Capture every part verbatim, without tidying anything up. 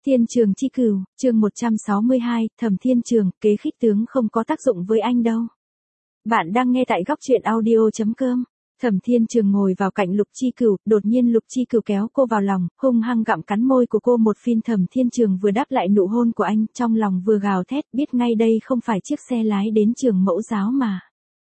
Thiên Trường Chi Cửu, chương một trăm sáu mươi hai, Thẩm Thiên Trường, kế khích tướng không có tác dụng với anh đâu. Bạn đang nghe tại góc truyện audio chấm com. Thẩm Thiên Trường ngồi vào cạnh Lục Chi Cửu, đột nhiên Lục Chi Cửu kéo cô vào lòng, hung hăng gặm cắn môi của cô một phiên. Thẩm Thiên Trường vừa đáp lại nụ hôn của anh, trong lòng vừa gào thét, biết ngay đây không phải chiếc xe lái đến trường mẫu giáo mà.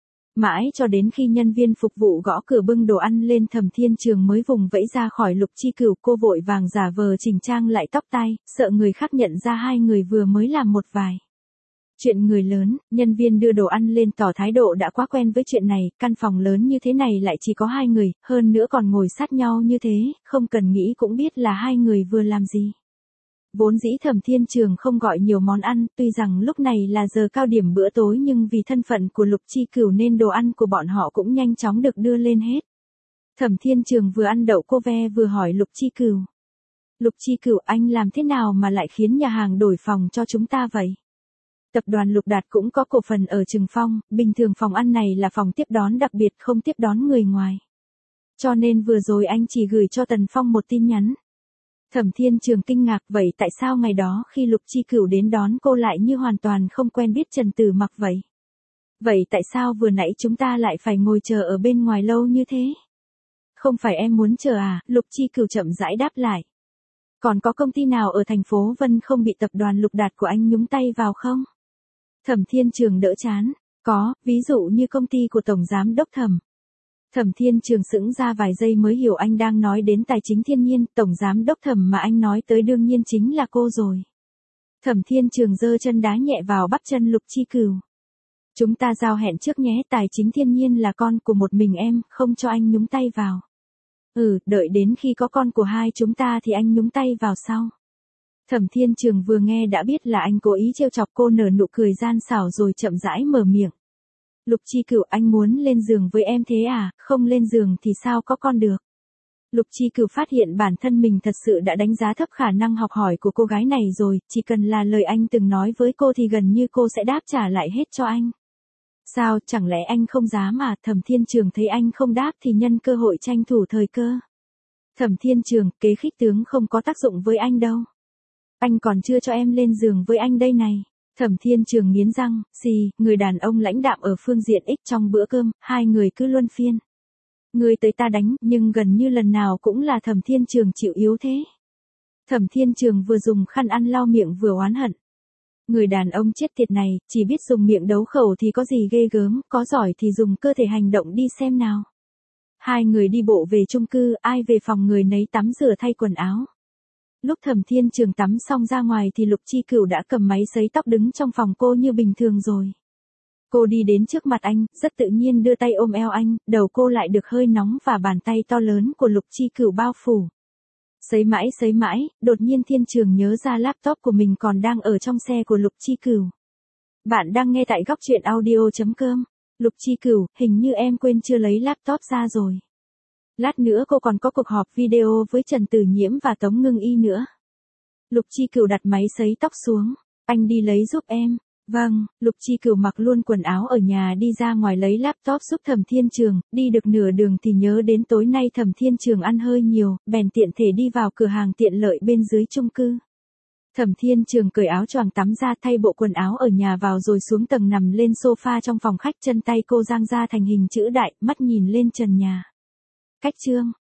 Mãi cho đến khi nhân viên phục vụ gõ cửa bưng đồ ăn lên, Thẩm Thiên Trường mới vùng vẫy ra khỏi Lục Chi Cửu. Cô vội vàng giả vờ chỉnh trang lại tóc tai, sợ người khác nhận ra hai người vừa mới làm một vài chuyện người lớn. Nhân viên đưa đồ ăn lên tỏ thái độ đã quá quen với chuyện này, căn phòng lớn như thế này lại chỉ có hai người, hơn nữa còn ngồi sát nhau như thế, không cần nghĩ cũng biết là hai người vừa làm gì. Vốn dĩ Thẩm Thiên Trường không gọi nhiều món ăn, tuy rằng lúc này là giờ cao điểm bữa tối, nhưng vì thân phận của Lục Chi Cửu nên đồ ăn của bọn họ cũng nhanh chóng được đưa lên hết. Thẩm Thiên Trường vừa ăn đậu cô ve vừa hỏi Lục Chi Cửu. Lục Chi Cửu, anh làm thế nào mà lại khiến nhà hàng đổi phòng cho chúng ta vậy? Tập đoàn Lục Đạt cũng có cổ phần ở Trừng Phong, bình thường phòng ăn này là phòng tiếp đón đặc biệt không tiếp đón người ngoài. Cho nên vừa rồi anh chỉ gửi cho Tần Phong một tin nhắn. Thẩm Thiên Trường kinh ngạc, vậy tại sao ngày đó khi Lục Chi Cửu đến đón cô lại như hoàn toàn không quen biết Trần Tử Mặc vậy? Vậy tại sao vừa nãy chúng ta lại phải ngồi chờ ở bên ngoài lâu như thế? Không phải em muốn chờ à? Lục Chi Cửu chậm rãi đáp lại. Còn có công ty nào ở thành phố Vân không bị tập đoàn Lục Đạt của anh nhúng tay vào không? Thẩm Thiên Trường đỡ chán. Có, ví dụ như công ty của Tổng Giám Đốc Thẩm. Thẩm Thiên Trường sững ra vài giây mới hiểu anh đang nói đến Tài chính Thiên Nhiên, Tổng Giám Đốc Thẩm mà anh nói tới đương nhiên chính là cô rồi. Thẩm Thiên Trường giơ chân đá nhẹ vào bắp chân Lục Chi Cửu. Chúng ta giao hẹn trước nhé, Tài chính Thiên Nhiên là con của một mình em, không cho anh nhúng tay vào. Ừ, đợi đến khi có con của hai chúng ta thì anh nhúng tay vào sau. Thẩm Thiên Trường vừa nghe đã biết là anh cố ý trêu chọc cô, nở nụ cười gian xảo rồi chậm rãi mở miệng. Lục Chi Cửu, anh muốn lên giường với em thế à? Không lên giường thì sao có con được? Lục Chi Cửu phát hiện bản thân mình thật sự đã đánh giá thấp khả năng học hỏi của cô gái này rồi, chỉ cần là lời anh từng nói với cô thì gần như cô sẽ đáp trả lại hết cho anh. Sao, chẳng lẽ anh không dám à? Thẩm Thiên Trường thấy anh không đáp thì nhân cơ hội tranh thủ thời cơ. Thẩm Thiên Trường, kế khích tướng không có tác dụng với anh đâu. Anh còn chưa cho em lên giường với anh đây này. Thẩm Thiên Trường nghiến răng, xì, người đàn ông lãnh đạm ở phương diện ích trong bữa cơm, hai người cứ luân phiên. Người tới ta đánh, nhưng gần như lần nào cũng là Thẩm Thiên Trường chịu yếu thế. Thẩm Thiên Trường vừa dùng khăn ăn lau miệng vừa oán hận. Người đàn ông chết tiệt này, chỉ biết dùng miệng đấu khẩu thì có gì ghê gớm, có giỏi thì dùng cơ thể hành động đi xem nào. Hai người đi bộ về chung cư, ai về phòng người nấy tắm rửa thay quần áo. Lúc Thẩm Thiên Trường tắm xong ra ngoài thì Lục Chi Cửu đã cầm máy sấy tóc đứng trong phòng cô như bình thường rồi. Cô đi đến trước mặt anh, rất tự nhiên đưa tay ôm eo anh, đầu cô lại được hơi nóng và bàn tay to lớn của Lục Chi Cửu bao phủ. Sấy mãi sấy mãi, đột nhiên Thiên Trường nhớ ra laptop của mình còn đang ở trong xe của Lục Chi Cửu. Bạn đang nghe tại góc truyện audio chấm com. Lục Chi Cửu, hình như em quên chưa lấy laptop ra rồi. Lát nữa cô còn có cuộc họp video với Trần Tử Nhiễm và Tống Ngưng Y nữa. Lục Chi Cửu đặt máy sấy tóc xuống. Anh đi lấy giúp em. Vâng, Lục Chi Cửu mặc luôn quần áo ở nhà đi ra ngoài lấy laptop giúp Thẩm Thiên Trường, đi được nửa đường thì nhớ đến tối nay Thẩm Thiên Trường ăn hơi nhiều, bèn tiện thể đi vào cửa hàng tiện lợi bên dưới chung cư. Thẩm Thiên Trường cởi áo choàng tắm ra, thay bộ quần áo ở nhà vào rồi xuống tầng nằm lên sofa trong phòng khách, chân tay cô dang ra thành hình chữ đại, mắt nhìn lên trần nhà. Cách chương